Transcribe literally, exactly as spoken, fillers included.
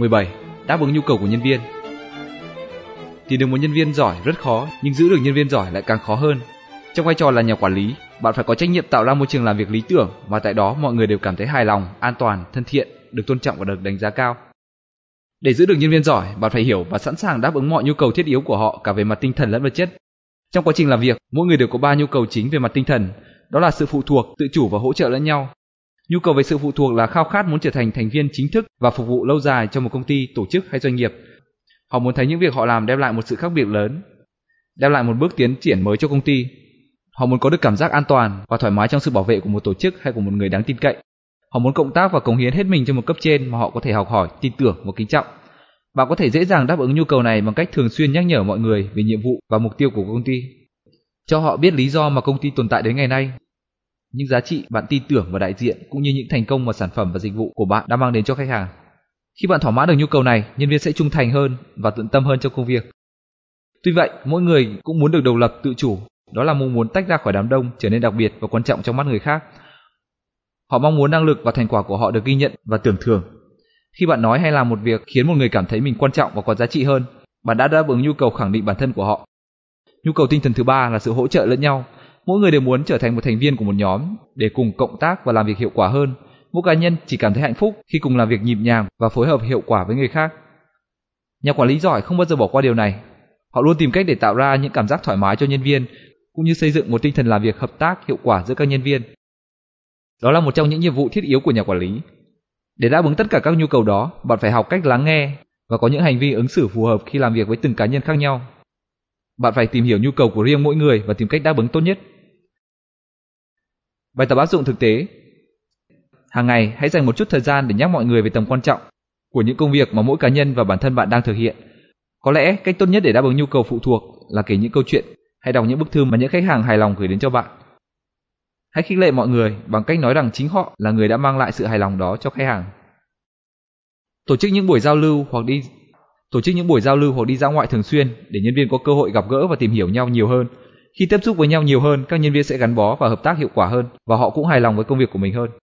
mười bảy. Đáp ứng nhu cầu của nhân viên. Tìm được một nhân viên giỏi rất khó, nhưng giữ được nhân viên giỏi lại càng khó hơn. Trong vai trò là nhà quản lý, bạn phải có trách nhiệm tạo ra môi trường làm việc lý tưởng và tại đó mọi người đều cảm thấy hài lòng, an toàn, thân thiện, được tôn trọng và được đánh giá cao. Để giữ được nhân viên giỏi, bạn phải hiểu và sẵn sàng đáp ứng mọi nhu cầu thiết yếu của họ cả về mặt tinh thần lẫn vật chất. Trong quá trình làm việc, mỗi người đều có ba nhu cầu chính về mặt tinh thần, đó là sự phụ thuộc, tự chủ và hỗ trợ lẫn nhau. Nhu cầu về sự phụ thuộc là khao khát muốn trở thành thành viên chính thức và phục vụ lâu dài cho một công ty, tổ chức hay doanh nghiệp. Họ muốn thấy những việc họ làm đem lại một sự khác biệt lớn, đem lại một bước tiến triển mới cho công ty. Họ muốn có được cảm giác an toàn và thoải mái trong sự bảo vệ của một tổ chức hay của một người đáng tin cậy. Họ muốn cộng tác và cống hiến hết mình cho một cấp trên mà họ có thể học hỏi, tin tưởng và kính trọng. Bạn có thể dễ dàng đáp ứng nhu cầu này bằng cách thường xuyên nhắc nhở mọi người về nhiệm vụ và mục tiêu của công ty, cho họ biết lý do mà công ty tồn tại đến ngày nay, những giá trị bạn tin tưởng vào đại diện cũng như những thành công mà sản phẩm và dịch vụ của bạn đã mang đến cho khách hàng. Khi bạn thỏa mãn được nhu cầu này, nhân viên sẽ trung thành hơn và tận tâm hơn trong công việc. Tuy vậy, mỗi người cũng muốn được độc lập, tự chủ, đó là mong muốn tách ra khỏi đám đông, trở nên đặc biệt và quan trọng trong mắt người khác. Họ mong muốn năng lực và thành quả của họ được ghi nhận và tưởng thưởng. Khi bạn nói hay làm một việc khiến một người cảm thấy mình quan trọng và có giá trị hơn, bạn đã đáp ứng nhu cầu khẳng định bản thân của họ. Nhu cầu tinh thần thứ ba là sự hỗ trợ lẫn nhau. Mỗi người đều muốn trở thành một thành viên của một nhóm để cùng cộng tác và làm việc hiệu quả hơn. Mỗi cá nhân chỉ cảm thấy hạnh phúc khi cùng làm việc nhịp nhàng và phối hợp hiệu quả với người khác. Nhà quản lý giỏi không bao giờ bỏ qua điều này. Họ luôn tìm cách để tạo ra những cảm giác thoải mái cho nhân viên, cũng như xây dựng một tinh thần làm việc hợp tác hiệu quả giữa các nhân viên. Đó là một trong những nhiệm vụ thiết yếu của nhà quản lý. Để đáp ứng tất cả các nhu cầu đó, bạn phải học cách lắng nghe và có những hành vi ứng xử phù hợp khi làm việc với từng cá nhân khác nhau. Bạn phải tìm hiểu nhu cầu của riêng mỗi người và tìm cách đáp ứng tốt nhất. Bài tập áp dụng thực tế. Hàng ngày, hãy dành một chút thời gian để nhắc mọi người về tầm quan trọng của những công việc mà mỗi cá nhân và bản thân bạn đang thực hiện. Có lẽ cách tốt nhất để đáp ứng nhu cầu phụ thuộc là kể những câu chuyện hay đọc những bức thư mà những khách hàng hài lòng gửi đến cho bạn. Hãy khích lệ mọi người bằng cách nói rằng chính họ là người đã mang lại sự hài lòng đó cho khách hàng. Tổ chức những buổi giao lưu hoặc đi tổ chức những buổi giao lưu hoặc đi dã ngoại thường xuyên để nhân viên có cơ hội gặp gỡ và tìm hiểu nhau nhiều hơn. Khi tiếp xúc với nhau nhiều hơn, các nhân viên sẽ gắn bó và hợp tác hiệu quả hơn và họ cũng hài lòng với công việc của mình hơn.